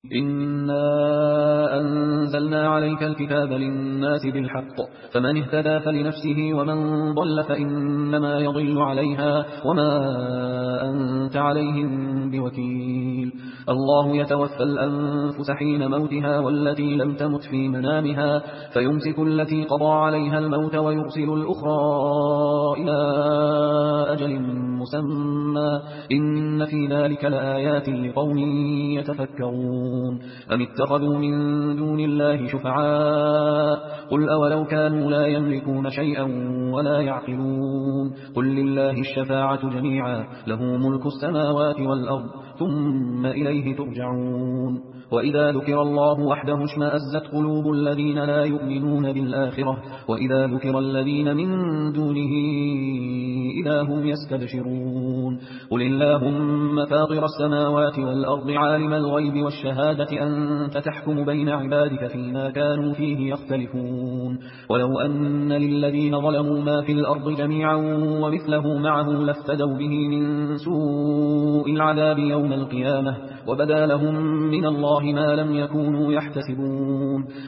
إنا أنزلنا عليك الكتاب للناس بالحق فمن اهتدى فلنفسه ومن ضل فإنما يضل عليها وما أنت عليهم بوكيل. الله يتوفى الأنفس حين موتها والتي لم تمت في منامها فيمسك التي قضى عليها الموت ويرسل الأخرى إلى أجل مسمى إن في ذلك لآيات لقوم يتفكرون. أم اتخذوا من دون الله شفعاء قل أولو كانوا لا يملكون شيئا ولا يعقلون قل لله الشفاعة جميعا له ملك السماوات والأرض ثم إليه ترجعون. وإذا ذكر الله وحده اشمأزت قلوب الذين لا يؤمنون بالآخرة وإذا ذكر الذين من دونه إذا هم يستبشرون. قل اللهم فاطر السماوات والأرض عالم الغيب والشهادة أنت تحكم بين عبادك فيما كانوا فيه يختلفون. ولو أن للذين ظلموا ما في الأرض جميعا ومثله معه لافتدوا به من سوء العذاب يوم القيامة وبدا لهم من الله ما لم يكونوا يحتسبون.